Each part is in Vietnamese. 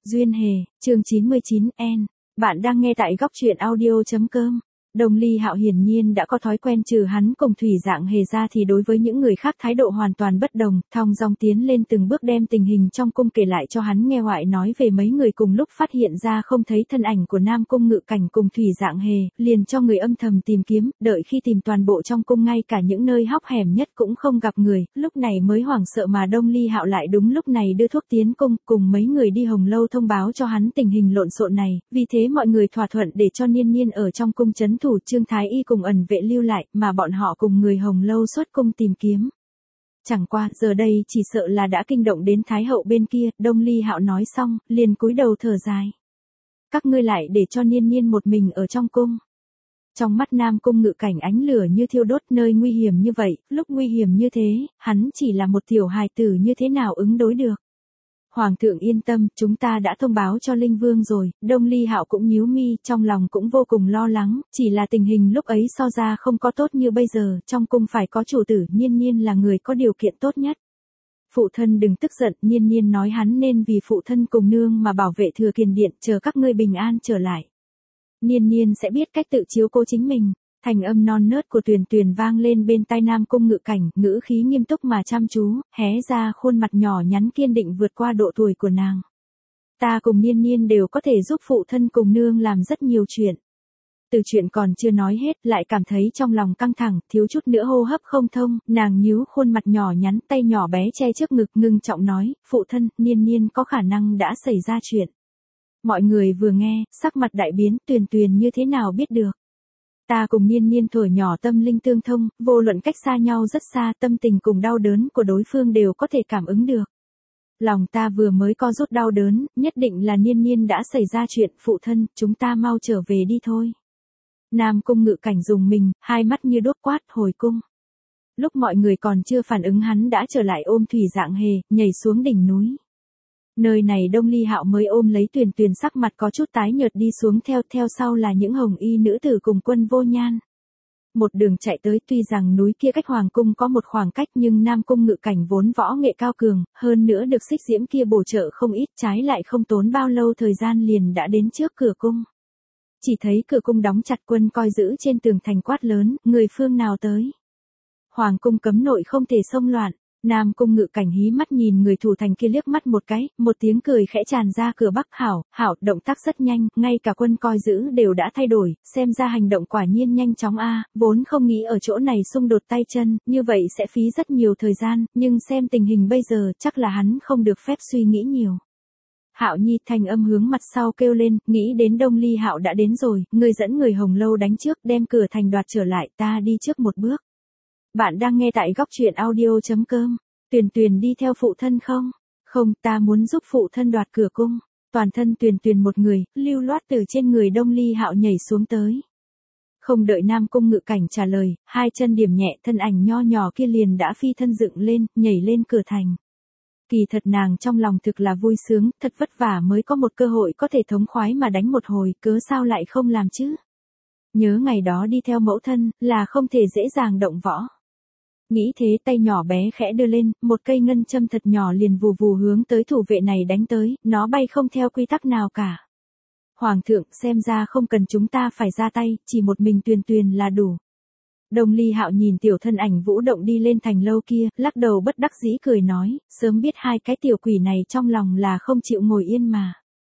Duyên Hề, chương 99 N. Bạn đang nghe tại góc truyện audio.com. Đông Ly Hạo hiển nhiên đã có thói quen trừ hắn cùng Thủy Dạng Hề ra thì đối với những người khác thái độ hoàn toàn bất đồng, thong dong tiến lên từng bước đem tình hình trong cung kể lại cho hắn nghe, ngoại nói về mấy người cùng lúc phát hiện ra không thấy thân ảnh của Nam Cung Ngự Cảnh cùng Thủy Dạng Hề, liền cho người âm thầm tìm kiếm, đợi khi tìm toàn bộ trong cung ngay cả những nơi hóc hẻm nhất cũng không gặp người, lúc này mới hoảng sợ mà Đông Ly Hạo lại đúng lúc này đưa thuốc tiến cung, cùng mấy người đi Hồng Lâu thông báo cho hắn tình hình lộn xộn này, vì thế mọi người thỏa thuận để cho Niên Niên ở trong cung trấn thủ, Trương Thái Y cùng ẩn vệ lưu lại, mà bọn họ cùng người Hồng Lâu xuất cung tìm kiếm. Chẳng qua, giờ đây chỉ sợ là đã kinh động đến Thái hậu bên kia. Đông Ly Hạo nói xong, liền cúi đầu thở dài. Các ngươi lại để cho Niên Niên một mình ở trong cung. Trong mắt Nam Cung Ngự Cảnh ánh lửa như thiêu đốt, nơi nguy hiểm như vậy, lúc nguy hiểm như thế, hắn chỉ là một tiểu hài tử như thế nào ứng đối được. Hoàng thượng yên tâm, chúng ta đã thông báo cho Linh Vương rồi. Đông Ly Hạo cũng nhíu mi, trong lòng cũng vô cùng lo lắng, chỉ là tình hình lúc ấy so ra không có tốt như bây giờ, trong cung phải có chủ tử, Niên Niên là người có điều kiện tốt nhất. Phụ thân đừng tức giận, Niên Niên nói hắn nên vì phụ thân cùng nương mà bảo vệ Thừa Kiền Điện, chờ các ngươi bình an trở lại. Niên Niên sẽ biết cách tự chiếu cố chính mình. Thành âm non nớt của Tuyền Tuyền vang lên bên tai Nam Cung Ngự Cảnh, ngữ khí nghiêm túc mà chăm chú, hé ra khuôn mặt nhỏ nhắn kiên định vượt qua độ tuổi của nàng. Ta cùng Niên Niên đều có thể giúp phụ thân cùng nương làm rất nhiều chuyện. Từ chuyện còn chưa nói hết, lại cảm thấy trong lòng căng thẳng, thiếu chút nữa hô hấp không thông, nàng nhíu khuôn mặt nhỏ nhắn, tay nhỏ bé che trước ngực, ngưng trọng nói, phụ thân, Niên Niên có khả năng đã xảy ra chuyện. Mọi người vừa nghe, sắc mặt đại biến, Tuyền Tuyền như thế nào biết được. Ta cùng Niên Niên thuở nhỏ tâm linh tương thông, vô luận cách xa nhau rất xa, tâm tình cùng đau đớn của đối phương đều có thể cảm ứng được. Lòng ta vừa mới co rút đau đớn, nhất định là Niên Niên đã xảy ra chuyện, phụ thân, chúng ta mau trở về đi thôi. Nam Cung Ngự Cảnh dùng mình, hai mắt như đốt quát, hồi cung. Lúc mọi người còn chưa phản ứng hắn đã trở lại ôm Thủy Dạng Hề, nhảy xuống đỉnh núi. Nơi này Đông Ly Hạo mới ôm lấy Tuyền Tuyền, sắc mặt có chút tái nhợt đi xuống, theo sau là những hồng y nữ tử cùng Quân Vô Nhan. Một đường chạy tới, tuy rằng núi kia cách hoàng cung có một khoảng cách nhưng Nam Cung Ngự Cảnh vốn võ nghệ cao cường, hơn nữa được Xích Diễm kia bổ trợ không ít, trái lại không tốn bao lâu thời gian liền đã đến trước cửa cung. Chỉ thấy cửa cung đóng chặt, quân coi giữ trên tường thành quát lớn, người phương nào tới. Hoàng cung cấm nội không thể xông loạn. Nam Cung Ngự Cảnh hí mắt nhìn người thủ thành kia liếc mắt một cái, một tiếng cười khẽ tràn ra cửa bắc. Hảo, động tác rất nhanh, ngay cả quân coi giữ đều đã thay đổi, xem ra hành động quả nhiên nhanh chóng vốn không nghĩ ở chỗ này xung đột tay chân, như vậy sẽ phí rất nhiều thời gian, nhưng xem tình hình bây giờ, chắc là hắn không được phép suy nghĩ nhiều. Hạo Nhi, thanh âm hướng mặt sau kêu lên, nghĩ đến Đông Ly Hạo đã đến rồi, người dẫn người Hồng Lâu đánh trước, đem cửa thành đoạt trở lại, ta đi trước một bước. Bạn đang nghe tại góc truyện audio.com. Tuyền Tuyền đi theo phụ thân không? Không, ta muốn giúp phụ thân đoạt cửa cung. Toàn thân Tuyền Tuyền một người, lưu loát từ trên người Đông Ly Hạo nhảy xuống tới. Không đợi Nam Cung Ngự Cảnh trả lời, hai chân điểm nhẹ, thân ảnh nho nhỏ kia liền đã phi thân dựng lên, nhảy lên cửa thành. Kỳ thật nàng trong lòng thực là vui sướng, thật vất vả mới có một cơ hội có thể thống khoái mà đánh một hồi, cớ sao lại không làm chứ? Nhớ ngày đó đi theo mẫu thân, là không thể dễ dàng động võ. Nghĩ thế, tay nhỏ bé khẽ đưa lên, một cây ngân châm thật nhỏ liền vù vù hướng tới thủ vệ này đánh tới, nó bay không theo quy tắc nào cả. Hoàng thượng, xem ra không cần chúng ta phải ra tay, chỉ một mình Tuyền Tuyền là đủ. Đông Ly Hạo nhìn tiểu thân ảnh vũ động đi lên thành lâu kia, lắc đầu bất đắc dĩ cười nói, sớm biết hai cái tiểu quỷ này trong lòng là không chịu ngồi yên mà.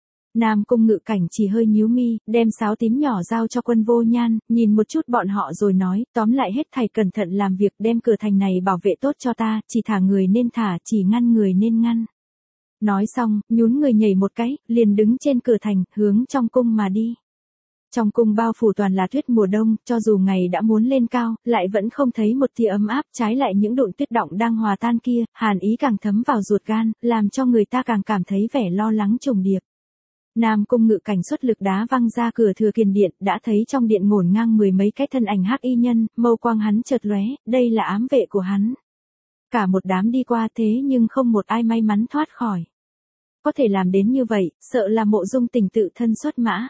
Nam Cung Ngự Cảnh chỉ hơi nhíu mi, đem sáo tím nhỏ giao cho Quân Vô Nhan, nhìn một chút bọn họ rồi nói, tóm lại hết thảy cẩn thận làm việc, đem cửa thành này bảo vệ tốt cho ta, chỉ thả người nên thả, chỉ ngăn người nên ngăn. Nói xong, nhún người nhảy một cái, liền đứng trên cửa thành, hướng trong cung mà đi. Trong cung bao phủ toàn là tuyết mùa đông, cho dù ngày đã muốn lên cao, lại vẫn không thấy một tia ấm áp, trái lại những đụn tuyết đọng đang hòa tan kia, hàn ý càng thấm vào ruột gan, làm cho người ta càng cảm thấy vẻ lo lắng trùng điệp. Nam Cung Ngự Cảnh xuất lực đá văng ra cửa Thừa Kiền Điện, đã thấy trong điện ngổn ngang mười mấy cái thân ảnh hắc y nhân, mâu quang hắn chợt lóe, đây là ám vệ của hắn. Cả một đám đi qua thế nhưng không một ai may mắn thoát khỏi. Có thể làm đến như vậy, sợ là Mộ Dung Tình tự thân xuất mã.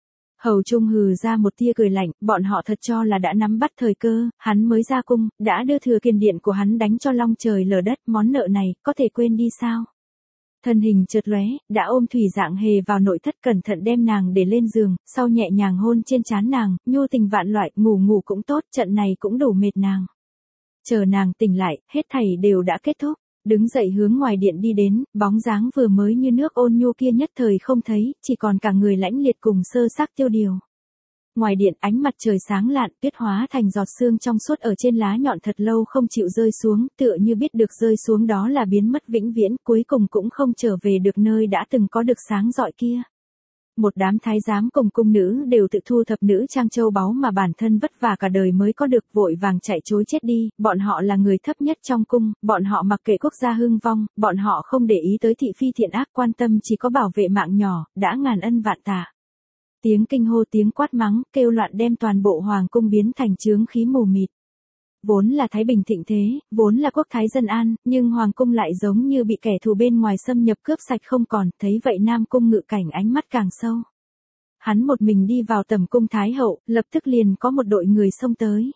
Hầu Trung hừ ra một tia cười lạnh, bọn họ thật cho là đã nắm bắt thời cơ, hắn mới ra cung, đã đưa Thừa Kiền Điện của hắn đánh cho long trời lở đất, món nợ này, có thể quên đi sao? Thân hình chợt lóe, đã ôm Thủy Dạng Hề vào nội thất cẩn thận đem nàng để lên giường, sau nhẹ nhàng hôn trên trán nàng, nhu tình vạn loại, ngủ cũng tốt, trận này cũng đủ mệt nàng. Chờ nàng tỉnh lại, hết thảy đều đã kết thúc. Đứng dậy hướng ngoài điện đi đến, bóng dáng vừa mới như nước ôn nhu kia nhất thời không thấy, chỉ còn cả người lãnh liệt cùng sơ xác tiêu điều. Ngoài điện ánh mặt trời sáng lạn, tuyết hóa thành giọt sương trong suốt ở trên lá nhọn thật lâu không chịu rơi xuống, tựa như biết được rơi xuống đó là biến mất vĩnh viễn, cuối cùng cũng không trở về được nơi đã từng có được sáng rọi kia. Một đám thái giám cùng cung nữ đều tự thu thập nữ trang châu báu mà bản thân vất vả cả đời mới có được, vội vàng chạy trối chết đi, bọn họ là người thấp nhất trong cung, bọn họ mặc kệ quốc gia hưng vong, bọn họ không để ý tới thị phi thiện ác, quan tâm chỉ có bảo vệ mạng nhỏ, đã ngàn ân vạn tạ. Tiếng kinh hô, tiếng quát mắng, kêu loạn đem toàn bộ hoàng cung biến thành chướng khí mù mịt. Vốn là thái bình thịnh thế, vốn là quốc thái dân an, nhưng hoàng cung lại giống như bị kẻ thù bên ngoài xâm nhập cướp sạch không còn, thấy vậy Nam Cung Ngự Cảnh ánh mắt càng sâu. Hắn một mình đi vào tầm cung thái hậu, lập tức liền có một đội người xông tới.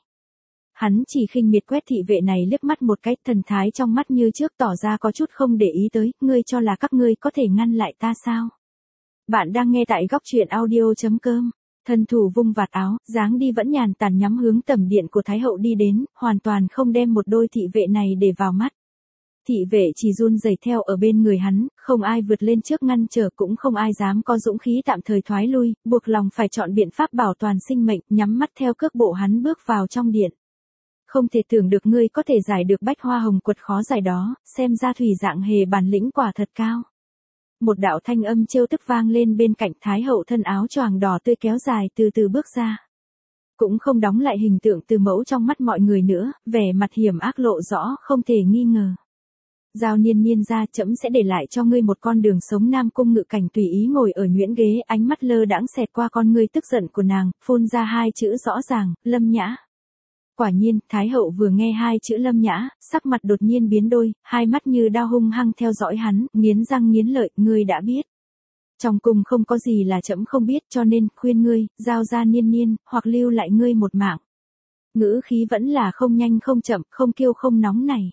Hắn chỉ khinh miệt quét thị vệ này liếc mắt một cái, thần thái trong mắt như trước tỏ ra có chút không để ý tới, ngươi cho là các ngươi có thể ngăn lại ta sao? Bạn đang nghe tại góc truyện audio.com. Thân thủ vung vạt áo, dáng đi vẫn nhàn tản nhắm hướng tầm điện của Thái hậu đi đến, hoàn toàn không đem một đôi thị vệ này để vào mắt. Thị vệ chỉ run rẩy theo ở bên người hắn, không ai vượt lên trước ngăn trở, cũng không ai dám có dũng khí tạm thời thoái lui, buộc lòng phải chọn biện pháp bảo toàn sinh mệnh, nhắm mắt theo cước bộ hắn bước vào trong điện. Không thể tưởng được ngươi có thể giải được bách hoa hồng quật khó giải đó, xem ra Thủy Dạng Hề bản lĩnh quả thật cao. Một đạo thanh âm trêu tức vang lên bên cạnh, Thái hậu thân áo choàng đỏ tươi kéo dài từ từ bước ra. Cũng không đóng lại hình tượng từ mẫu trong mắt mọi người nữa, vẻ mặt hiểm ác lộ rõ không thể nghi ngờ. Giao Niên Niên ra, trẫm sẽ để lại cho ngươi một con đường sống. Nam Cung Ngự Cảnh tùy ý ngồi ở nhuyễn ghế, ánh mắt lơ đãng xẹt qua con ngươi tức giận của nàng, phun ra hai chữ rõ ràng, Lâm Nhã. Quả nhiên, Thái hậu vừa nghe hai chữ Lâm Nhã, sắc mặt đột nhiên biến đổi, hai mắt như đao hung hăng theo dõi hắn, nghiến răng nghiến lợi, ngươi đã biết. Trong cung không có gì là trẫm không biết, cho nên, khuyên ngươi, giao ra Niên Niên, hoặc lưu lại ngươi một mạng. Ngữ khí vẫn là không nhanh không chậm, không kiêu không nóng này.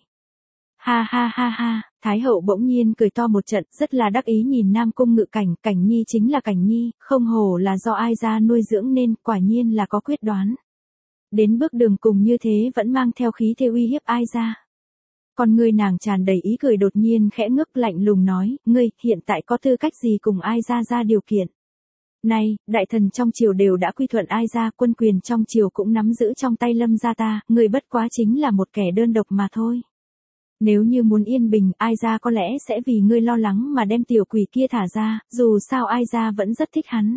Ha ha ha ha, Thái hậu bỗng nhiên cười to một trận, rất là đắc ý nhìn Nam Cung Ngự Cảnh, Cảnh Nhi chính là Cảnh Nhi, không hổ là do ai ra nuôi dưỡng nên, quả nhiên là có quyết đoán. Đến bước đường cùng như thế vẫn mang theo khí thế uy hiếp ai ra. Con ngươi nàng tràn đầy ý cười, đột nhiên khẽ ngước lạnh lùng nói, ngươi, hiện tại có tư cách gì cùng ai ra điều kiện. Này, đại thần trong triều đều đã quy thuận ai ra, quân quyền trong triều cũng nắm giữ trong tay Lâm gia ta, ngươi bất quá chính là một kẻ đơn độc mà thôi. Nếu như muốn yên bình, ai ra có lẽ sẽ vì ngươi lo lắng mà đem tiểu quỷ kia thả ra, dù sao ai ra vẫn rất thích hắn.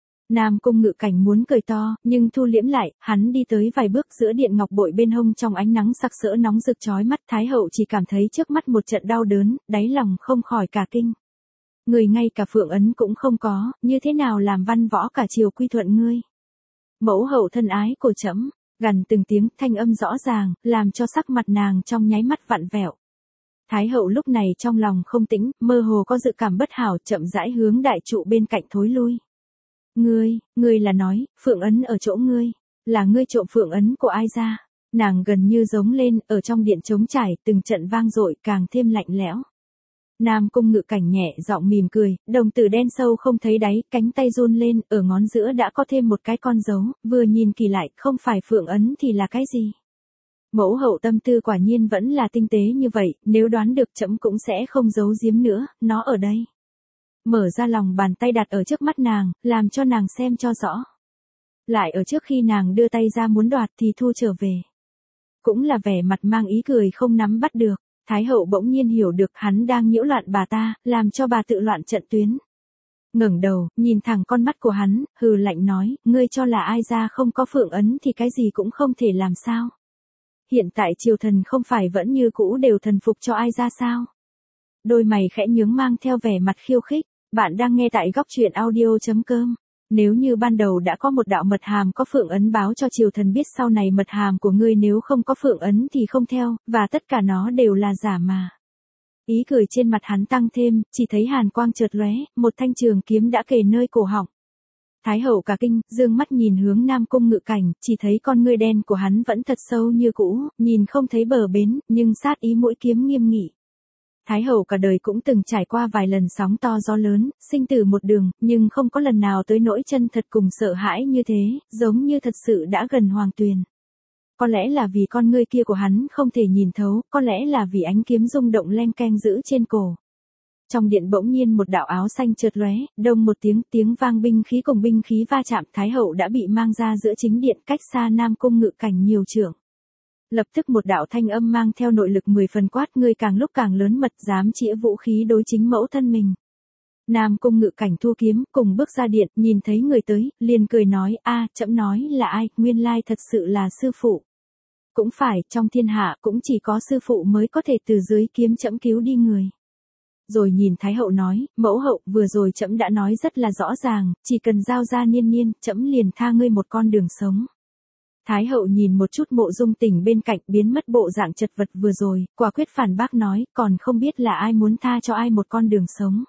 Nam Cung Ngự Cảnh muốn cười to, nhưng thu liễm lại, hắn đi tới vài bước, giữa điện ngọc bội bên hông trong ánh nắng sặc sỡ nóng rực chói mắt, Thái hậu chỉ cảm thấy trước mắt một trận đau đớn, đáy lòng không khỏi cả kinh. Người ngay cả phượng ấn cũng không có, như thế nào làm văn võ cả triều quy thuận ngươi? Mẫu hậu thân ái của trẫm, gằn từng tiếng, thanh âm rõ ràng, làm cho sắc mặt nàng trong nháy mắt vặn vẹo. Thái hậu lúc này trong lòng không tĩnh, mơ hồ có dự cảm bất hảo, chậm rãi hướng đại trụ bên cạnh thối lui. Ngươi là nói, phượng ấn ở chỗ ngươi, là ngươi trộm phượng ấn của ai ra? Nàng gần như giống lên, ở trong điện trống trải, từng trận vang dội càng thêm lạnh lẽo. Nam Cung Ngự Cảnh nhẹ giọng mỉm cười, đồng tử đen sâu không thấy đáy, cánh tay run lên, ở ngón giữa đã có thêm một cái con dấu, vừa nhìn kỳ lại, không phải phượng ấn thì là cái gì? Mẫu hậu tâm tư quả nhiên vẫn là tinh tế như vậy, nếu đoán được trẫm cũng sẽ không giấu giếm nữa, nó ở đây. Mở ra lòng bàn tay đặt ở trước mắt nàng, làm cho nàng xem cho rõ. Lại ở trước khi nàng đưa tay ra muốn đoạt thì thu trở về. Cũng là vẻ mặt mang ý cười không nắm bắt được. Thái hậu bỗng nhiên hiểu được hắn đang nhiễu loạn bà ta, làm cho bà tự loạn trận tuyến. Ngẩng đầu, nhìn thẳng con mắt của hắn, hừ lạnh nói, ngươi cho là ai ra không có phượng ấn thì cái gì cũng không thể làm sao. Hiện tại triều thần không phải vẫn như cũ đều thần phục cho ai ra sao? Đôi mày khẽ nhướng mang theo vẻ mặt khiêu khích. Bạn đang nghe tại góc truyện audio.com. Nếu như ban đầu đã có một đạo mật hàm có phượng ấn báo cho triều thần biết sau này mật hàm của ngươi nếu không có phượng ấn thì không theo, và tất cả nó đều là giả mà. Ý cười trên mặt hắn tăng thêm, chỉ thấy hàn quang chợt lóe, một thanh trường kiếm đã kề nơi cổ họng. Thái hậu cả kinh, dương mắt nhìn hướng Nam Cung Ngự Cảnh, chỉ thấy con ngươi đen của hắn vẫn thật sâu như cũ, nhìn không thấy bờ bến, nhưng sát ý mũi kiếm nghiêm nghị. Thái hậu cả đời cũng từng trải qua vài lần sóng to gió lớn, sinh tử một đường, nhưng không có lần nào tới nỗi chân thật cùng sợ hãi như thế, giống như thật sự đã gần hoàng tuyền. Có lẽ là vì con ngươi kia của hắn không thể nhìn thấu, có lẽ là vì ánh kiếm rung động leng keng giữ trên cổ. Trong điện bỗng nhiên một đạo áo xanh chợt lóe, đông một tiếng vang binh khí cùng binh khí va chạm, Thái hậu đã bị mang ra giữa chính điện cách xa Nam Cung Ngự Cảnh nhiều trượng. Lập tức một đạo thanh âm mang theo nội lực 10 phần quát, ngươi càng lúc càng lớn mật, dám chĩa vũ khí đối chính mẫu thân mình. Nam Cung Ngự Cảnh thu kiếm, cùng bước ra điện, nhìn thấy người tới, liền cười nói, a, trẫm nói là ai, nguyên lai thật sự là sư phụ. Cũng phải, trong thiên hạ cũng chỉ có sư phụ mới có thể từ dưới kiếm trẫm cứu đi người. Rồi nhìn Thái hậu nói, mẫu hậu, vừa rồi trẫm đã nói rất là rõ ràng, chỉ cần giao ra Niên Niên, trẫm liền tha ngươi một con đường sống. Thái hậu nhìn một chút Mộ Dung Tình bên cạnh, biến mất bộ dạng chật vật vừa rồi, quả quyết phản bác nói, còn không biết là ai muốn tha cho ai một con đường sống.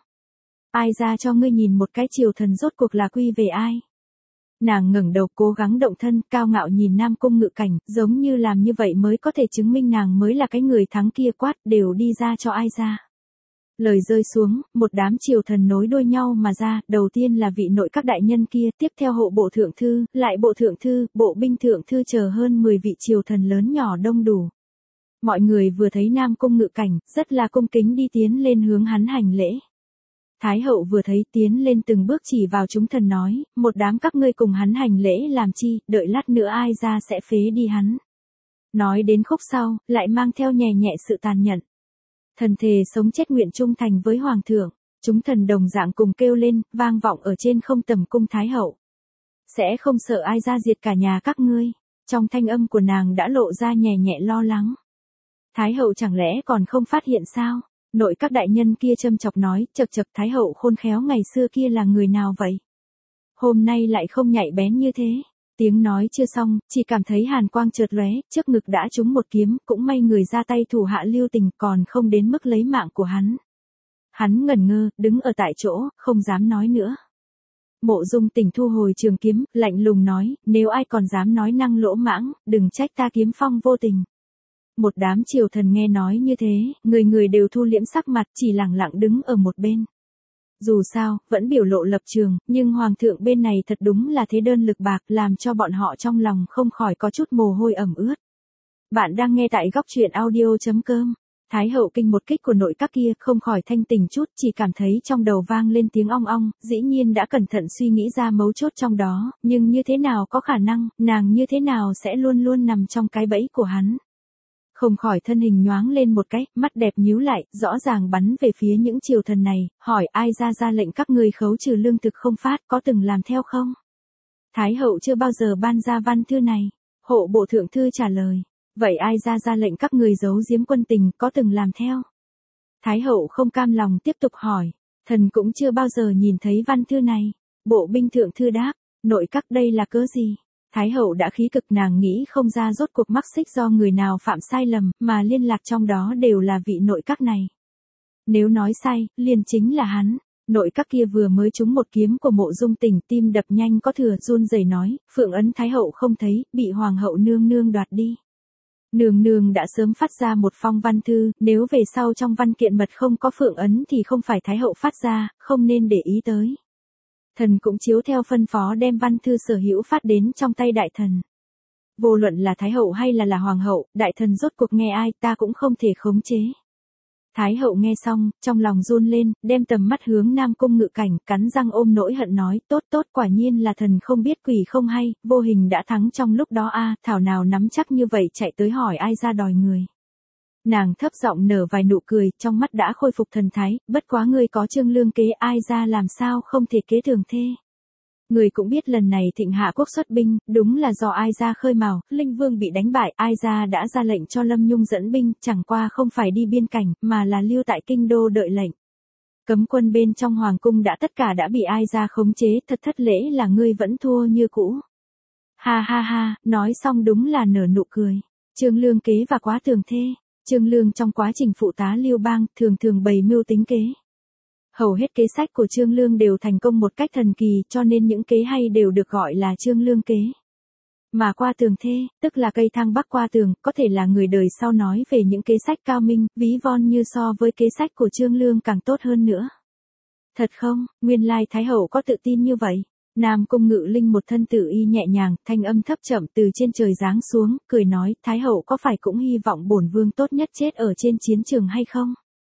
Ai ra cho ngươi nhìn một cái triều thần rốt cuộc là quy về ai. Nàng ngẩng đầu cố gắng động thân, cao ngạo nhìn Nam Cung Ngự Cảnh, giống như làm như vậy mới có thể chứng minh nàng mới là cái người thắng kia, quát, đều đi ra cho ai ra. Lời rơi xuống, một đám triều thần nối đuôi nhau mà ra, đầu tiên là vị nội các đại nhân kia, tiếp theo hộ bộ thượng thư, lại bộ thượng thư, bộ binh thượng thư chờ hơn 10 vị triều thần lớn nhỏ đông đủ. Mọi người vừa thấy Nam Cung Ngự Cảnh, rất là cung kính đi tiến lên hướng hắn hành lễ. Thái hậu vừa thấy tiến lên từng bước chỉ vào chúng thần nói, một đám các ngươi cùng hắn hành lễ làm chi, đợi lát nữa ai ra sẽ phế đi hắn. Nói đến khúc sau, lại mang theo nhẹ nhẹ sự tàn nhẫn. Thần thề sống chết nguyện trung thành với hoàng thượng, chúng thần đồng dạng cùng kêu lên, vang vọng ở trên không tầm cung Thái hậu. Sẽ không sợ ai ra diệt cả nhà các ngươi, trong thanh âm của nàng đã lộ ra nhẹ nhẹ lo lắng. Thái hậu chẳng lẽ còn không phát hiện sao? Nội các đại nhân kia châm chọc nói, chậc chậc, Thái hậu khôn khéo ngày xưa kia là người nào vậy? Hôm nay lại không nhạy bén như thế. Tiếng nói chưa xong, chỉ cảm thấy hàn quang chợt lóe, trước ngực đã trúng một kiếm, cũng may người ra tay thủ hạ lưu tình, còn không đến mức lấy mạng của hắn. Hắn ngẩn ngơ, đứng ở tại chỗ, không dám nói nữa. Mộ Dung Tình thu hồi trường kiếm, lạnh lùng nói, nếu ai còn dám nói năng lỗ mãng, đừng trách ta kiếm phong vô tình. Một đám triều thần nghe nói như thế, người người đều thu liễm sắc mặt, chỉ lặng lặng đứng ở một bên. Dù sao, vẫn biểu lộ lập trường, nhưng hoàng thượng bên này thật đúng là thế đơn lực bạc, làm cho bọn họ trong lòng không khỏi có chút mồ hôi ẩm ướt. Bạn đang nghe tại góc truyện audio.com. Thái hậu kinh một kích của nội các kia không khỏi thanh tỉnh chút, chỉ cảm thấy trong đầu vang lên tiếng ong ong, dĩ nhiên đã cẩn thận suy nghĩ ra mấu chốt trong đó, nhưng như thế nào có khả năng, nàng như thế nào sẽ luôn luôn nằm trong cái bẫy của hắn. Không khỏi thân hình nhoáng lên một cái, mắt đẹp nhíu lại, rõ ràng bắn về phía những triều thần này, hỏi ai ra lệnh các ngươi khấu trừ lương thực không phát, có từng làm theo không? Thái hậu chưa bao giờ ban ra văn thư này. Hộ bộ thượng thư trả lời, vậy ai ra lệnh các ngươi giấu giếm quân tình, có từng làm theo? Thái hậu không cam lòng tiếp tục hỏi, thần cũng chưa bao giờ nhìn thấy văn thư này. Bộ binh thượng thư đáp, nội các đây là cớ gì? Thái hậu đã khí cực, nàng nghĩ không ra rốt cuộc mắc xích do người nào phạm sai lầm, mà liên lạc trong đó đều là vị nội các này. Nếu nói sai, liền chính là hắn. Nội các kia vừa mới trúng một kiếm của Mộ Dung Tình, tim đập nhanh có thừa, run rẩy nói, phượng ấn Thái hậu không thấy, bị hoàng hậu nương nương đoạt đi. Nương nương đã sớm phát ra một phong văn thư, nếu về sau trong văn kiện mật không có phượng ấn thì không phải Thái hậu phát ra, không nên để ý tới. Thần cũng chiếu theo phân phó đem văn thư sở hữu phát đến trong tay đại thần. Vô luận là Thái hậu hay là hoàng hậu, đại thần rốt cuộc nghe ai, ta cũng không thể khống chế. Thái hậu nghe xong, trong lòng run lên, đem tầm mắt hướng Nam Cung Ngự Cảnh, cắn răng ôm nỗi hận nói, tốt, quả nhiên là thần không biết quỷ không hay, vô hình đã thắng trong lúc đó a, thảo nào nắm chắc như vậy chạy tới hỏi ai ra đòi người. Nàng thấp giọng nở vài nụ cười, trong mắt đã khôi phục thần thái, bất quá ngươi có trương lương kế, ai ra làm sao không thể kế thường thê. Người cũng biết lần này Thịnh Hạ quốc xuất binh, đúng là do ai ra khơi mào, Linh Vương bị đánh bại, ai ra đã ra lệnh cho Lâm Nhung dẫn binh, chẳng qua không phải đi biên cảnh, mà là lưu tại kinh đô đợi lệnh. Cấm quân bên trong hoàng cung tất cả đã bị ai ra khống chế, thật thất lễ là ngươi vẫn thua như cũ. Ha, nói xong đúng là nở nụ cười. Trương lương kế và quá thường thê. Trương Lương trong quá trình phụ tá Lưu Bang, thường bày mưu tính kế. Hầu hết kế sách của Trương Lương đều thành công một cách thần kỳ, cho nên những kế hay đều được gọi là Trương Lương kế. Mà qua tường thê, tức là cây thang bắc qua tường, có thể là người đời sau nói về những kế sách cao minh, ví von như so với kế sách của Trương Lương càng tốt hơn nữa. Thật không, nguyên lai Thái hậu có tự tin như vậy. Nam Cung Ngự Linh một thân tự y nhẹ nhàng, thanh âm thấp chậm từ trên trời giáng xuống, cười nói, Thái hậu có phải cũng hy vọng bổn vương tốt nhất chết ở trên chiến trường hay không?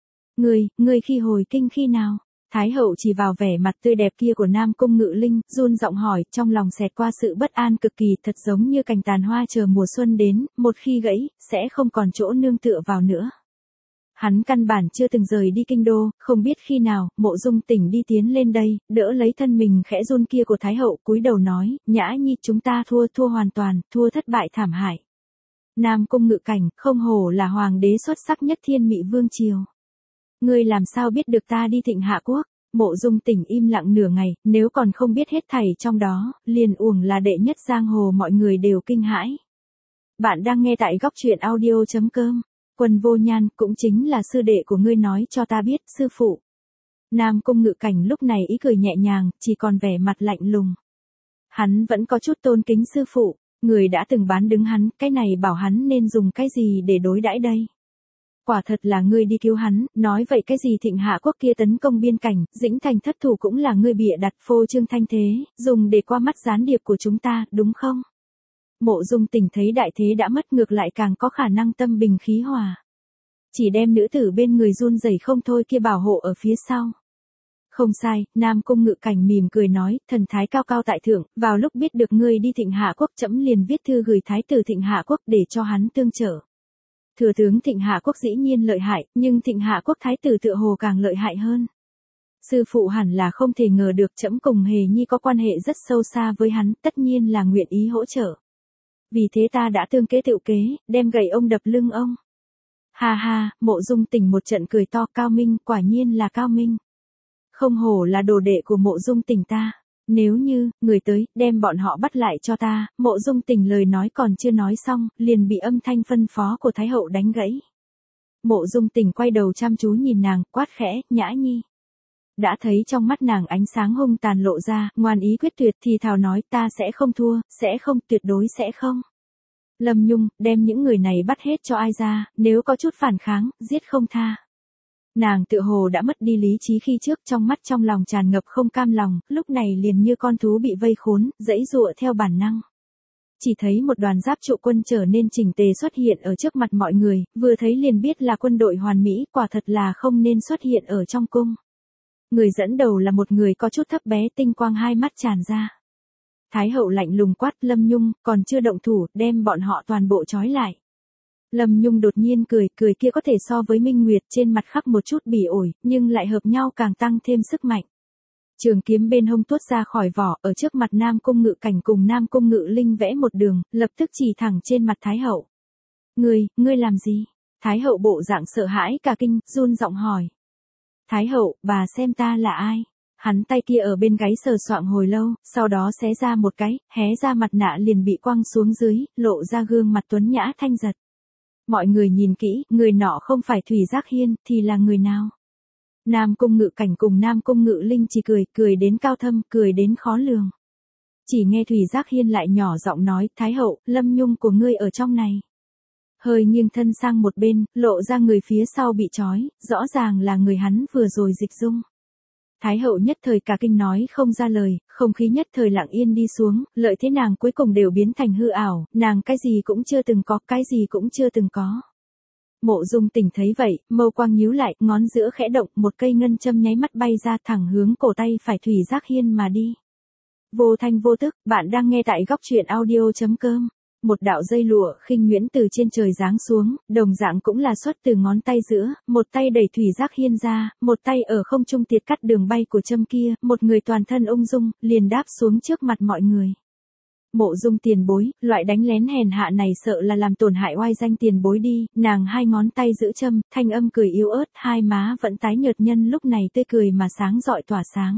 Ngươi khi hồi kinh khi nào? Thái hậu chỉ vào vẻ mặt tươi đẹp kia của Nam Cung Ngự Linh, run giọng hỏi, trong lòng xẹt qua sự bất an cực kỳ, thật giống như cành tàn hoa chờ mùa xuân đến, một khi gãy, sẽ không còn chỗ nương tựa vào nữa. Hắn căn bản chưa từng rời đi kinh đô, không biết khi nào, Mộ Dung Tỉnh đi tiến lên đây, đỡ lấy thân mình khẽ run kia của Thái hậu, cúi đầu nói, Nhã Nhi chúng ta thua hoàn toàn, thua thất bại thảm hại. Nam Cung Ngự Cảnh, không hổ là hoàng đế xuất sắc nhất Thiên Mị Vương triều. Ngươi làm sao biết được ta đi Thịnh Hạ Quốc? Mộ Dung Tỉnh im lặng nửa ngày, nếu còn không biết hết thảy trong đó, liền uổng là đệ nhất giang hồ mọi người đều kinh hãi. Bạn đang nghe tại góc truyện audio.com. Quân Vô Nhan cũng chính là sư đệ của ngươi nói cho ta biết, sư phụ. Nam Cung Ngự Cảnh lúc này ý cười nhẹ nhàng, chỉ còn vẻ mặt lạnh lùng. Hắn vẫn có chút tôn kính sư phụ, người đã từng bán đứng hắn, cái này bảo hắn nên dùng cái gì để đối đãi đây? Quả thật là ngươi đi cứu hắn, nói vậy cái gì Thịnh Hạ Quốc kia tấn công biên cảnh, Dĩnh Thành thất thủ cũng là ngươi bịa đặt phô trương thanh thế, dùng để qua mắt gián điệp của chúng ta, đúng không? Mộ Dung Tỉnh thấy đại thế đã mất ngược lại càng có khả năng tâm bình khí hòa. Chỉ đem nữ tử bên người run rẩy không thôi kia bảo hộ ở phía sau. Không sai, Nam Cung Ngự Cảnh mỉm cười nói, thần thái cao cao tại thượng, vào lúc biết được ngươi đi Thịnh Hạ Quốc trẫm liền viết thư gửi thái tử Thịnh Hạ Quốc để cho hắn tương trợ. Thừa tướng Thịnh Hạ Quốc dĩ nhiên lợi hại, nhưng Thịnh Hạ Quốc thái tử tựa hồ càng lợi hại hơn. Sư phụ hẳn là không thể ngờ được trẫm cùng Hề Nhi có quan hệ rất sâu xa với hắn, tất nhiên là nguyện ý hỗ trợ. Vì thế ta đã tương kế tựu kế, đem gậy ông đập lưng ông. Ha ha, Mộ Dung Tỉnh một trận cười to, cao minh, quả nhiên là cao minh. Không hổ là đồ đệ của Mộ Dung Tỉnh ta. Nếu như, người tới, đem bọn họ bắt lại cho ta, Mộ Dung Tỉnh lời nói còn chưa nói xong, liền bị âm thanh phân phó của Thái hậu đánh gãy. Mộ Dung Tỉnh quay đầu chăm chú nhìn nàng, quát khẽ, Nhã Nhi. Đã thấy trong mắt nàng ánh sáng hung tàn lộ ra, ngoan ý quyết tuyệt thì thào nói, ta sẽ không thua, sẽ không, tuyệt đối sẽ không. Lâm Nhung, đem những người này bắt hết cho ai ra, nếu có chút phản kháng, giết không tha. Nàng tựa hồ đã mất đi lý trí khi trước, trong mắt trong lòng tràn ngập không cam lòng, lúc này liền như con thú bị vây khốn, giãy giụa theo bản năng. Chỉ thấy một đoàn giáp trụ quân trở nên chỉnh tề xuất hiện ở trước mặt mọi người, vừa thấy liền biết là quân đội hoàn mỹ, quả thật là không nên xuất hiện ở trong cung. Người dẫn đầu là một người có chút thấp bé, tinh quang hai mắt tràn ra. Thái hậu lạnh lùng quát, Lâm Nhung, còn chưa động thủ, đem bọn họ toàn bộ trói lại. Lâm Nhung đột nhiên cười kia có thể so với Minh Nguyệt, trên mặt khắc một chút bỉ ổi, nhưng lại hợp nhau càng tăng thêm sức mạnh. Trường kiếm bên hông tuốt ra khỏi vỏ, ở trước mặt Nam Cung Ngự Cảnh cùng Nam Cung Ngự Linh vẽ một đường, lập tức chỉ thẳng trên mặt Thái hậu. Ngươi làm gì? Thái hậu bộ dạng sợ hãi cả kinh, run giọng hỏi. Thái hậu, bà xem ta là ai? Hắn tay kia ở bên gáy sờ soạng hồi lâu, sau đó xé ra một cái, hé ra mặt nạ liền bị quăng xuống dưới, lộ ra gương mặt tuấn nhã thanh giật. Mọi người nhìn kỹ, người nọ không phải Thủy Giác Hiên, thì là người nào? Nam Cung Ngự Cảnh cùng Nam Cung Ngự Linh chỉ cười đến cao thâm, cười đến khó lường. Chỉ nghe Thủy Giác Hiên lại nhỏ giọng nói, Thái hậu, Lâm Nhung của ngươi ở trong này. Hơi nghiêng thân sang một bên, lộ ra người phía sau bị trói, rõ ràng là người hắn vừa rồi dịch dung. Thái hậu nhất thời cả kinh nói không ra lời, không khí nhất thời lặng yên đi xuống, lợi thế nàng cuối cùng đều biến thành hư ảo, nàng cái gì cũng chưa từng có, cái gì cũng chưa từng có. Mộ Dung Tỉnh thấy vậy, mâu quang nhíu lại, ngón giữa khẽ động, một cây ngân châm nháy mắt bay ra thẳng hướng cổ tay phải Thủy Giác Hiên mà đi. Vô thanh vô tức, bạn đang nghe tại góc truyện audio.com. Một đạo dây lụa khinh nhuyễn từ trên trời giáng xuống, đồng dạng cũng là xuất từ ngón tay giữa, một tay đẩy Thủy Giác Hiên ra, một tay ở không trung tiệt cắt đường bay của châm kia, một người toàn thân ung dung, liền đáp xuống trước mặt mọi người. Mộ Dung tiền bối, loại đánh lén hèn hạ này sợ là làm tổn hại oai danh tiền bối đi, nàng hai ngón tay giữ châm, thanh âm cười yếu ớt, hai má vẫn tái nhợt nhân lúc này tươi cười mà sáng rọi tỏa sáng.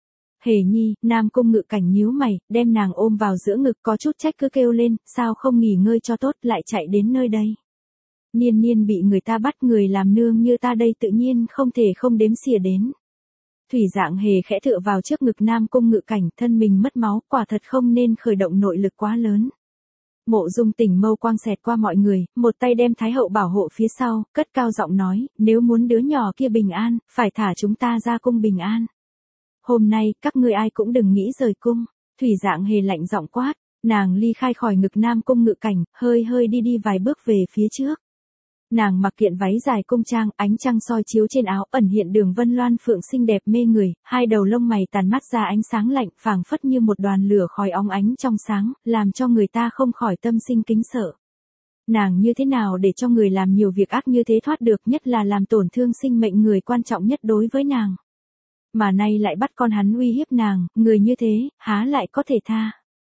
Hề Nhi, Nam Cung Ngự Cảnh nhíu mày, đem nàng ôm vào giữa ngực có chút trách cứ kêu lên, sao không nghỉ ngơi cho tốt lại chạy đến nơi đây. Niên Niên bị người ta bắt, người làm nương như ta đây tự nhiên không thể không đếm xỉa đến. Thủy Dạng Hề khẽ tựa vào trước ngực Nam Cung Ngự Cảnh, thân mình mất máu, quả thật không nên khởi động nội lực quá lớn. Mộ Dung Tình mâu quang xẹt qua mọi người, một tay đem Thái hậu bảo hộ phía sau, cất cao giọng nói, nếu muốn đứa nhỏ kia bình an, phải thả chúng ta ra cung bình an. Hôm nay, các ngươi ai cũng đừng nghĩ rời cung. Thủy Dạng Hề lạnh giọng quát, nàng ly khai khỏi ngực Nam Cung Ngự Cảnh, hơi hơi đi vài bước về phía trước. Nàng mặc kiện váy dài cung trang, ánh trăng soi chiếu trên áo, ẩn hiện đường vân loan phượng xinh đẹp mê người, hai đầu lông mày tàn mắt ra ánh sáng lạnh, phảng phất như một đoàn lửa khói óng ánh trong sáng, làm cho người ta không khỏi tâm sinh kính sợ. Nàng như thế nào để cho người làm nhiều việc ác như thế thoát được, nhất là làm tổn thương sinh mệnh người quan trọng nhất đối với nàng. Mà nay lại bắt con hắn uy hiếp nàng, người như thế, há lại có thể tha.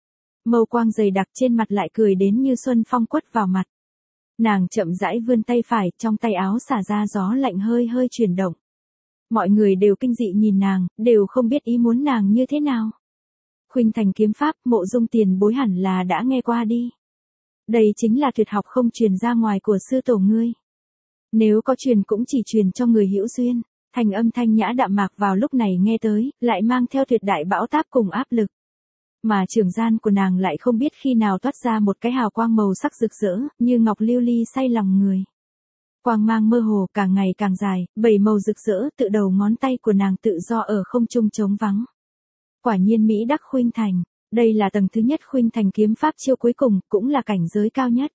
Mâu quang dày đặc trên mặt lại cười đến như xuân phong quất vào mặt. Nàng chậm rãi vươn tay phải, trong tay áo xả ra gió lạnh hơi hơi chuyển động. Mọi người đều kinh dị nhìn nàng, đều không biết ý muốn nàng như thế nào. Khuynh Thành kiếm pháp, Mộ Dung tiền bối hẳn là đã nghe qua đi. Đây chính là tuyệt học không truyền ra ngoài của sư tổ ngươi. Nếu có truyền cũng chỉ truyền cho người hữu duyên. Thành âm thanh nhã đạm mạc vào lúc này nghe tới, lại mang theo tuyệt đại bão táp cùng áp lực. Mà trường gian của nàng lại không biết khi nào toát ra một cái hào quang màu sắc rực rỡ, như ngọc lưu ly say lòng người. Quang mang mơ hồ càng ngày càng dài, 7 màu rực rỡ tự đầu ngón tay của nàng tự do ở không trung trống vắng. Quả nhiên Mỹ đắc Khuynh Thành, đây là tầng thứ nhất Khuynh Thành kiếm pháp chiêu cuối cùng, cũng là cảnh giới cao nhất.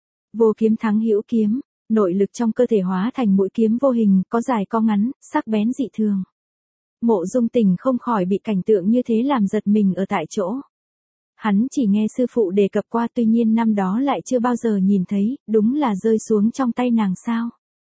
Vô kiếm thắng hữu kiếm, nội lực trong cơ thể hóa thành mũi kiếm vô hình, có dài có ngắn, sắc bén dị thường. Mộ Dung Tình không khỏi bị cảnh tượng như thế làm giật mình ở tại chỗ. Hắn chỉ nghe sư phụ đề cập qua, tuy nhiên năm đó lại chưa bao giờ nhìn thấy, đúng là rơi xuống trong tay nàng sao.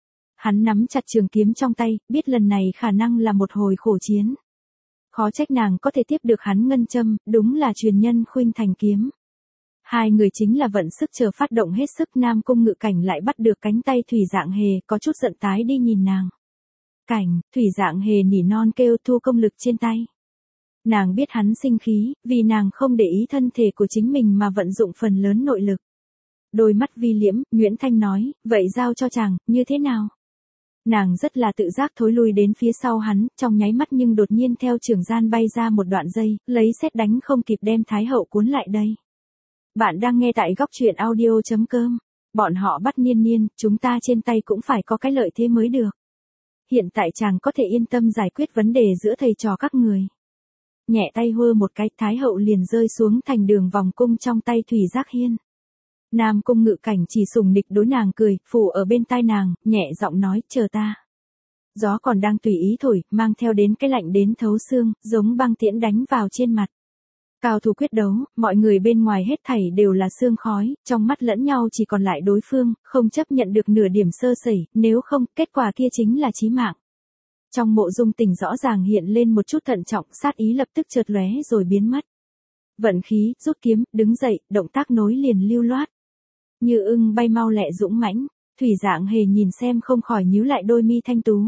Hắn nắm chặt trường kiếm trong tay, biết lần này khả năng là một hồi khổ chiến. Khó trách nàng có thể tiếp được hắn ngân châm, đúng là truyền nhân Khuynh Thành kiếm. Hai người chính là vận sức chờ phát động hết sức. Nam Cung Ngự Cảnh lại bắt được cánh tay Thủy Dạng Hề, có chút giận tái đi nhìn nàng. Cảnh, Thủy Dạng Hề nỉ non kêu thu công lực trên tay. Nàng biết hắn sinh khí, vì nàng không để ý thân thể của chính mình mà vận dụng phần lớn nội lực. Đôi mắt vi liễm, Nguyễn Thanh nói, vậy giao cho chàng, như thế nào? Nàng rất là tự giác thối lui đến phía sau hắn, trong nháy mắt nhưng đột nhiên theo trường gian bay ra một đoạn dây, lấy sét đánh không kịp đem Thái hậu cuốn lại đây. Bạn đang nghe tại góc truyện audio.com. Bọn họ bắt Niên Niên, chúng ta trên tay cũng phải có cái lợi thế mới được. Hiện tại chàng có thể yên tâm giải quyết vấn đề giữa thầy trò các người. Nhẹ tay hơ một cái, Thái hậu liền rơi xuống thành đường vòng cung trong tay Thủy Giác Hiên. Nam Cung Ngự Cảnh chỉ sùng nịch đối nàng cười, phủ ở bên tai nàng, nhẹ giọng nói, chờ ta. Gió còn đang tùy ý thổi, mang theo đến cái lạnh đến thấu xương, giống băng tiễn đánh vào trên mặt. Cao thủ quyết đấu, mọi người bên ngoài hết thảy đều là sương khói, trong mắt lẫn nhau chỉ còn lại đối phương, không chấp nhận được nửa điểm sơ sẩy, nếu không, kết quả kia chính là chí mạng. Trong Mộ Dung Tình rõ ràng hiện lên một chút thận trọng, sát ý lập tức chợt lóe rồi biến mất. Vận khí, rút kiếm, đứng dậy, động tác nối liền lưu loát. Như ưng bay mau lẹ dũng mãnh, Thủy Dạng Hề nhìn xem không khỏi nhíu lại đôi mi thanh tú.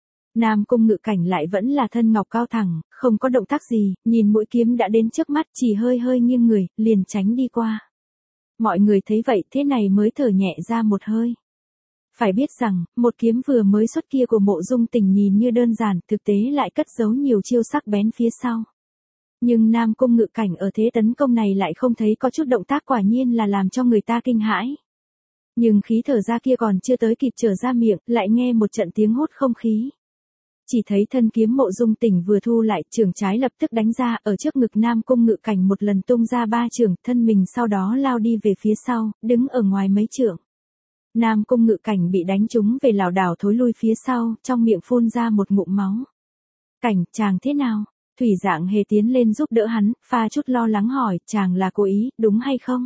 Nam Cung Ngự Cảnh lại vẫn là thân ngọc cao thẳng, không có động tác gì, nhìn mũi kiếm đã đến trước mắt, chỉ hơi hơi nghiêng người, liền tránh đi qua. Mọi người thấy vậy thế này mới thở nhẹ ra một hơi. Phải biết rằng, một kiếm vừa mới xuất kia của Mộ Dung Tình nhìn như đơn giản, thực tế lại cất giấu nhiều chiêu sắc bén phía sau. Nhưng Nam Cung Ngự Cảnh ở thế tấn công này lại không thấy có chút động tác, quả nhiên là làm cho người ta kinh hãi. Nhưng khí thở ra kia còn chưa tới kịp trở ra miệng, lại nghe một trận tiếng hốt không khí. Chỉ thấy thân kiếm Mộ Dung Tình vừa thu lại, trường trái lập tức đánh ra, ở trước ngực Nam Cung Ngự Cảnh một lần tung ra 3 trường, thân mình sau đó lao đi về phía sau, đứng ở ngoài mấy trượng. Nam Cung Ngự Cảnh bị đánh trúng về lảo đảo thối lui phía sau, trong miệng phun ra một ngụm máu. Cảnh, chàng thế nào? Thủy Dạng Hề tiến lên giúp đỡ hắn, pha chút lo lắng hỏi, chàng là cố ý, đúng hay không?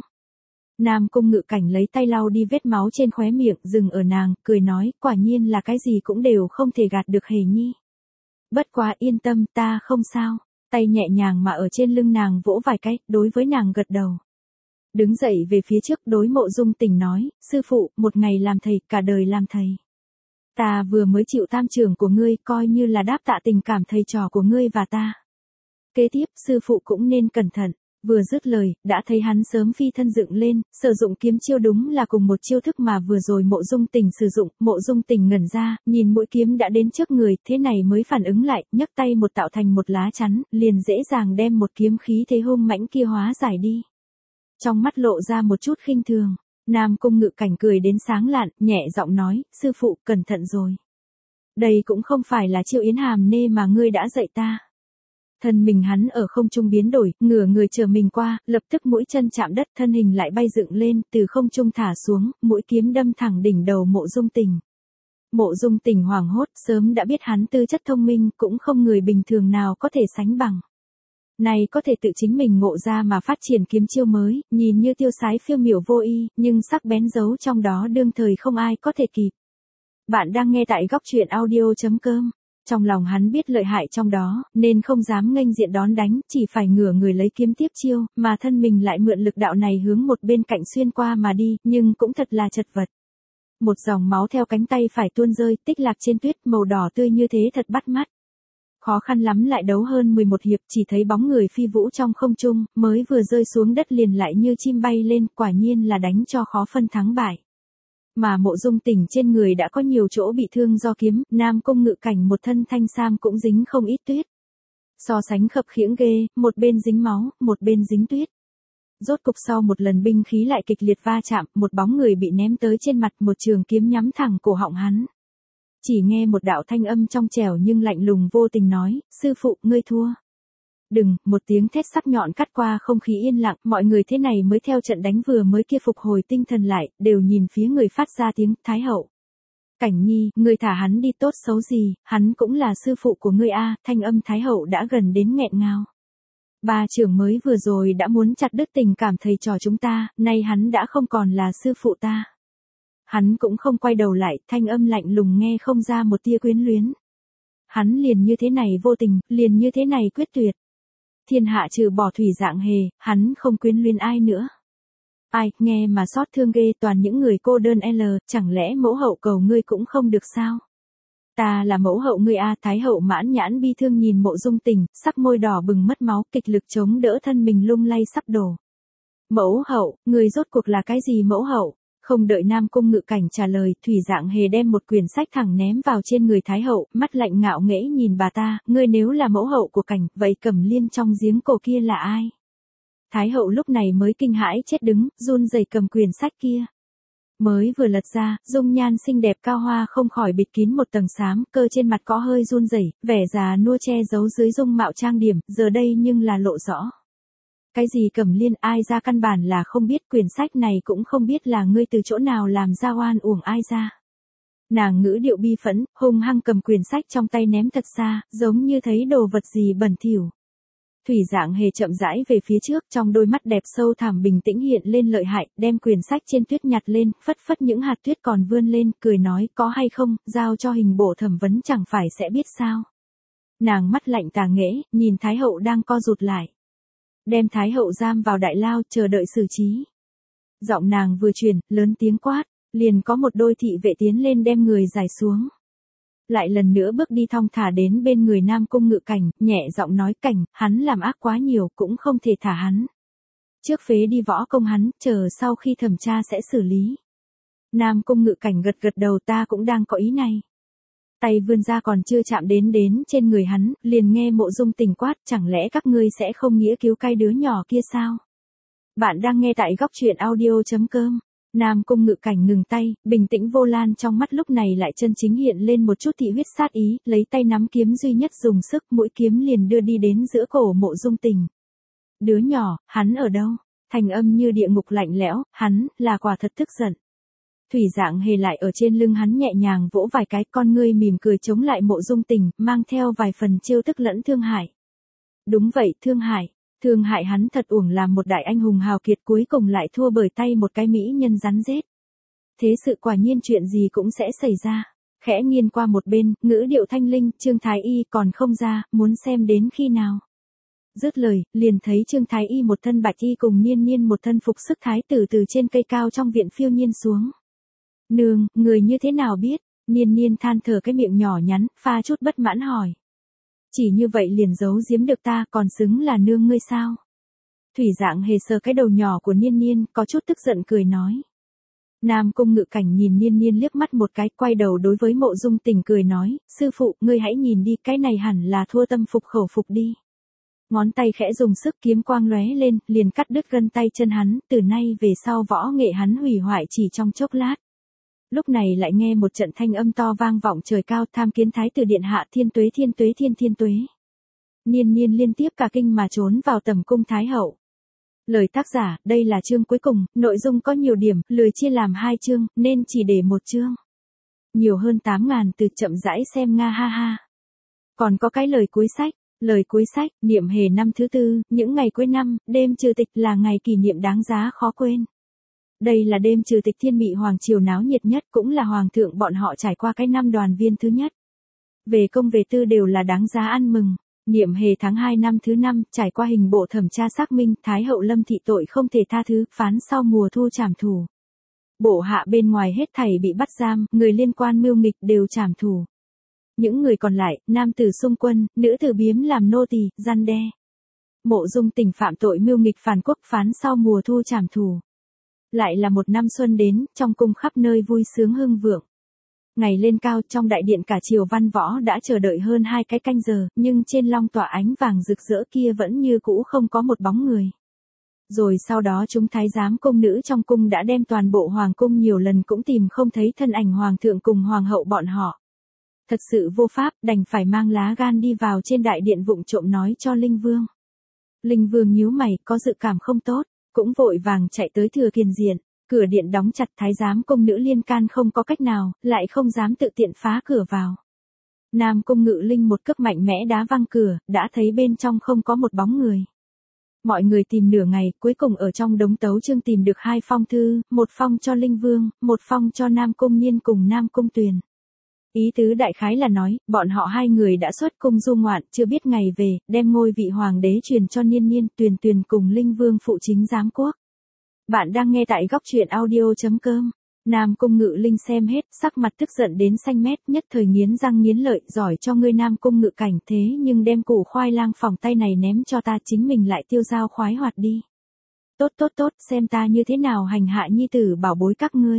Nam Cung Ngự Cảnh lấy tay lau đi vết máu trên khóe miệng, dừng ở nàng, cười nói, quả nhiên là cái gì cũng đều không thể gạt được Hề nhi. Bất quá yên tâm, ta không sao. Tay nhẹ nhàng mà ở trên lưng nàng vỗ vài cái, đối với nàng gật đầu. Đứng dậy về phía trước, đối Mộ Dung Tình nói, sư phụ, một ngày làm thầy, cả đời làm thầy. Ta vừa mới chịu tam trường của ngươi, coi như là đáp tạ tình cảm thầy trò của ngươi và ta. Kế tiếp, sư phụ cũng nên cẩn thận. Vừa dứt lời, đã thấy hắn sớm phi thân dựng lên, sử dụng kiếm chiêu, đúng là cùng một chiêu thức mà vừa rồi Mộ Dung Tình sử dụng. Mộ Dung Tình ngẩn ra, nhìn mũi kiếm đã đến trước người, thế này mới phản ứng lại, nhấc tay một tạo thành một lá chắn, liền dễ dàng đem một kiếm khí thế hung mãnh kia hóa giải đi. trong mắt lộ ra một chút khinh thường. Nam Cung Ngự Cảnh cười đến sáng lạn, nhẹ giọng nói, sư phụ, cẩn thận rồi. Đây cũng không phải là chiêu yến hàm nê mà ngươi đã dạy ta. Thân mình hắn ở không trung biến đổi, ngửa người chờ mình qua, lập tức mũi chân chạm đất, thân hình lại bay dựng lên, từ không trung thả xuống, mũi kiếm đâm thẳng đỉnh đầu Mộ Dung Tình. Mộ Dung Tình hoảng hốt, sớm đã biết hắn tư chất thông minh, cũng không người bình thường nào có thể sánh bằng. Này có thể tự chính mình ngộ ra mà phát triển kiếm chiêu mới, nhìn như tiêu sái phiêu miểu vô y, nhưng sắc bén giấu trong đó đương thời không ai có thể kịp. Bạn đang nghe tại góc truyện audio.com. Trong lòng hắn biết lợi hại trong đó, nên không dám nghênh diện đón đánh, chỉ phải ngửa người lấy kiếm tiếp chiêu, mà thân mình lại mượn lực đạo này hướng một bên cạnh xuyên qua mà đi, nhưng cũng thật là chật vật. Một dòng máu theo cánh tay phải tuôn rơi, tích lạc trên tuyết, màu đỏ tươi như thế thật bắt mắt. Khó khăn lắm lại đấu hơn 11 hiệp, chỉ thấy bóng người phi vũ trong không trung, mới vừa rơi xuống đất liền lại như chim bay lên, quả nhiên là đánh cho khó phân thắng bại. Mà Mộ Dung Tình trên người đã có nhiều chỗ bị thương do kiếm, Nam Cung Ngự Cảnh một thân thanh sam cũng dính không ít tuyết. So sánh khập khiễng ghê, một bên dính máu, một bên dính tuyết. Rốt cục sau một lần binh khí lại kịch liệt va chạm, một bóng người bị ném tới trên mặt, một trường kiếm nhắm thẳng cổ họng hắn. Chỉ nghe một đạo thanh âm trong trẻo nhưng lạnh lùng vô tình nói, sư phụ, ngươi thua. Đừng, một tiếng thét sắc nhọn cắt qua không khí yên lặng, mọi người thế này mới theo trận đánh vừa mới kia phục hồi tinh thần lại, đều nhìn phía người phát ra tiếng, Thái hậu. Cảnh Nhi, ngươi thả hắn đi, tốt xấu gì, hắn cũng là sư phụ của ngươi a. Thanh âm Thái hậu đã gần đến nghẹn ngào. Ba trưởng mới vừa rồi đã muốn chặt đứt tình cảm thầy trò chúng ta, nay hắn đã không còn là sư phụ ta. Hắn cũng không quay đầu lại, thanh âm lạnh lùng nghe không ra một tia quyến luyến. Hắn liền như thế này vô tình, liền như thế này quyết tuyệt. Thiên hạ trừ bỏ Thủy Dạng Hề, hắn không quyến luyến ai nữa. Ai, nghe mà xót thương ghê, toàn những người cô đơn chẳng lẽ mẫu hậu cầu ngươi cũng không được sao? Ta là mẫu hậu ngươi a. Thái hậu mãn nhãn bi thương nhìn Mộ Dung Tình, sắc môi đỏ bừng mất máu, kịch lực chống đỡ thân mình lung lay sắp đổ. Mẫu hậu, ngươi rốt cuộc là cái gì mẫu hậu? Không đợi Nam Cung Ngự Cảnh trả lời, Thủy Dạng Hề đem một quyển sách thẳng ném vào trên người Thái hậu, mắt lạnh ngạo nghễ nhìn bà ta, ngươi nếu là mẫu hậu của Cảnh, vậy Cẩm Liên trong giếng cổ kia là ai? Thái hậu lúc này mới kinh hãi chết đứng, run rẩy cầm quyển sách kia. Mới vừa lật ra, dung nhan xinh đẹp cao hoa không khỏi bịt kín một tầng xám, cơ trên mặt có hơi run rẩy, vẻ già nua che giấu dưới dung mạo trang điểm, giờ đây nhưng là lộ rõ. Cái gì Cẩm Liên, ai ra căn bản là không biết, quyển sách này cũng không biết là ngươi từ chỗ nào làm ra, oan uổng ai ra. Nàng ngữ điệu bi phẫn, hung hăng cầm quyển sách trong tay ném thật xa, giống như thấy đồ vật gì bẩn thỉu. Thủy Dạng Hề chậm rãi về phía trước, trong đôi mắt đẹp sâu thẳm bình tĩnh hiện lên lợi hại, đem quyển sách trên tuyết nhặt lên, phất phất những hạt tuyết còn vươn lên, cười nói, có hay không, giao cho hình bổ thẩm vấn chẳng phải sẽ biết sao. Nàng mắt lạnh tà nghễ, nhìn Thái hậu đang co rụt lại. Đem Thái hậu giam vào đại lao, chờ đợi xử trí. Giọng nàng vừa truyền, lớn tiếng quát, liền có một đôi thị vệ tiến lên đem người giải xuống. Lại lần nữa bước đi thong thả đến bên người Nam Cung Ngự Cảnh, nhẹ giọng nói, Cảnh, hắn làm ác quá nhiều, cũng không thể thả hắn. Trước phế đi võ công hắn, chờ sau khi thẩm tra sẽ xử lý. Nam Cung Ngự Cảnh gật gật đầu, ta cũng đang có ý này. Tay vươn ra còn chưa chạm đến trên người hắn, liền nghe Mộ Dung Tình quát, chẳng lẽ các ngươi sẽ không nghĩa cứu cái đứa nhỏ kia sao? Bạn đang nghe tại góc truyện audio.com. Nam Cung Ngự Cảnh ngừng tay, bình tĩnh vô lan trong mắt lúc này lại chân chính hiện lên một chút thị huyết sát ý, lấy tay nắm kiếm duy nhất dùng sức, mũi kiếm liền đưa đi đến giữa cổ Mộ Dung Tình. Đứa nhỏ, hắn ở đâu? Thành âm như địa ngục lạnh lẽo, hắn, là quả thật tức giận. Thủy Dạng Hề lại ở trên lưng hắn nhẹ nhàng vỗ vài cái, con ngươi mỉm cười chống lại Mộ Dung Tình, mang theo vài phần trêu tức lẫn thương hại. Đúng vậy, thương hại hắn thật uổng làm một đại anh hùng hào kiệt, cuối cùng lại thua bởi tay một cái mỹ nhân rắn rết. Thế sự quả nhiên chuyện gì cũng sẽ xảy ra. Khẽ nghiêng qua một bên, ngữ điệu thanh linh, Trương Thái Y còn không ra, muốn xem đến khi nào. Dứt lời, liền thấy Trương Thái Y một thân bạch y cùng Niên Niên một thân phục sức thái tử từ trên cây cao trong viện phiêu nhiên xuống. Nương, người như thế nào biết? Niên Niên than thở cái miệng nhỏ nhắn, pha chút bất mãn hỏi. Chỉ như vậy liền giấu giếm được ta, còn xứng là nương ngươi sao? Thủy Dạng Hề sờ cái đầu nhỏ của Niên Niên, có chút tức giận cười nói. Nam Cung Ngự Cảnh nhìn Niên Niên liếc mắt một cái, quay đầu đối với Mộ Dung Tình cười nói, sư phụ, ngươi hãy nhìn đi, cái này hẳn là thua tâm phục khẩu phục đi. Ngón tay khẽ dùng sức, kiếm quang lóe lên, liền cắt đứt gân tay chân hắn, từ nay về sau võ nghệ hắn hủy hoại chỉ trong chốc lát. Lúc này lại nghe một trận thanh âm to vang vọng trời cao, tham kiến thái tử điện hạ, thiên tuế thiên tuế thiên tuế. Niên Niên liên tiếp cả kinh mà trốn vào tầm cung thái hậu. Lời tác giả, đây là chương cuối cùng, nội dung có nhiều điểm, lười chia làm 2 chương, nên chỉ để 1 chương. Nhiều hơn 8.000 từ, chậm rãi xem nga ha ha. Còn có cái lời cuối sách. Lời cuối sách, niệm hề năm thứ 4, những ngày cuối năm, đêm trừ tịch là ngày kỷ niệm đáng giá khó quên. Đây là đêm trừ tịch Thiên Mị Hoàng triều náo nhiệt nhất, cũng là hoàng thượng bọn họ trải qua cái năm đoàn viên thứ nhất. Về công về tư đều là đáng giá ăn mừng. Niệm hề tháng 2 năm thứ 5, trải qua hình bộ thẩm tra xác minh, Thái hậu Lâm thị tội không thể tha thứ, phán sau mùa thu trảm thủ. Bộ hạ bên ngoài hết thảy bị bắt giam, người liên quan mưu nghịch đều trảm thủ. Những người còn lại, nam tử xung quân, nữ tử biếm làm nô tỳ, răn đe. Mộ Dung Tình phạm tội mưu nghịch phản quốc, phán sau mùa thu trảm thủ. Lại là một năm xuân đến, trong cung khắp nơi vui sướng hưng vượng. Ngày lên cao, trong đại điện cả triều văn võ đã chờ đợi hơn 2 cái canh giờ, nhưng trên long tỏa ánh vàng rực rỡ kia vẫn như cũ không có một bóng người. Rồi sau đó chúng thái giám cung nữ trong cung đã đem toàn bộ hoàng cung nhiều lần cũng tìm không thấy thân ảnh hoàng thượng cùng hoàng hậu bọn họ. Thật sự vô pháp, đành phải mang lá gan đi vào trên đại điện vụng trộm nói cho Linh Vương. Linh Vương nhíu mày, có dự cảm không tốt, cũng vội vàng chạy tới Thừa Kiền Diện, cửa điện đóng chặt, thái giám cung nữ liên can không có cách nào, lại không dám tự tiện phá cửa vào. Nam Cung Ngự Linh một cước mạnh mẽ đá văng cửa, đã thấy bên trong không có một bóng người. Mọi người tìm nửa ngày, cuối cùng ở trong đống tấu chương tìm được 2 phong thư, một phong cho Linh Vương, một phong cho Nam Cung Niên cùng Nam Cung Tuyền. Ý tứ đại khái là nói, bọn họ 2 người đã xuất cung du ngoạn, chưa biết ngày về, đem ngôi vị hoàng đế truyền cho Niên Niên, Tuyền Tuyền cùng Linh Vương phụ chính giám quốc. Bạn đang nghe tại góc truyện audio.com. Nam Cung Ngự Linh xem hết, sắc mặt tức giận đến xanh mét, nhất thời nghiến răng nghiến lợi, giỏi cho ngươi Nam Cung Ngự Cảnh, thế nhưng đem củ khoai lang phòng tay này ném cho ta, chính mình lại tiêu dao khoái hoạt đi. Tốt, xem ta như thế nào hành hạ nhi tử bảo bối các ngươi.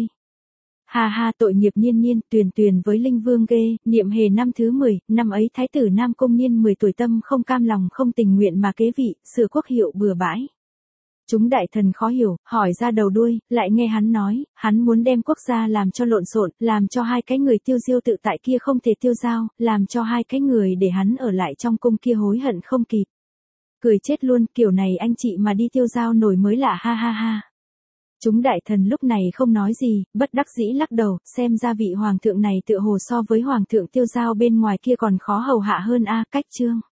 Ha ha, tội nghiệp Niên Niên, Tuyền Tuyền với Linh Vương ghê. Niệm hề năm thứ 10, năm ấy thái tử Nam Cung Niên 10 tuổi, tâm không cam lòng không tình nguyện mà kế vị, sửa quốc hiệu bừa bãi. Chúng đại thần khó hiểu, hỏi ra đầu đuôi, lại nghe hắn nói, hắn muốn đem quốc gia làm cho lộn xộn, làm cho 2 cái người tiêu diêu tự tại kia không thể tiêu dao, làm cho 2 cái người để hắn ở lại trong cung kia hối hận không kịp. Cười chết luôn, kiểu này anh chị mà đi tiêu dao nổi mới lạ, ha ha ha. Chúng đại thần lúc này không nói gì, bất đắc dĩ lắc đầu, xem ra vị hoàng thượng này tựa hồ so với hoàng thượng tiêu dao bên ngoài kia còn khó hầu hạ hơn a. Cách chương.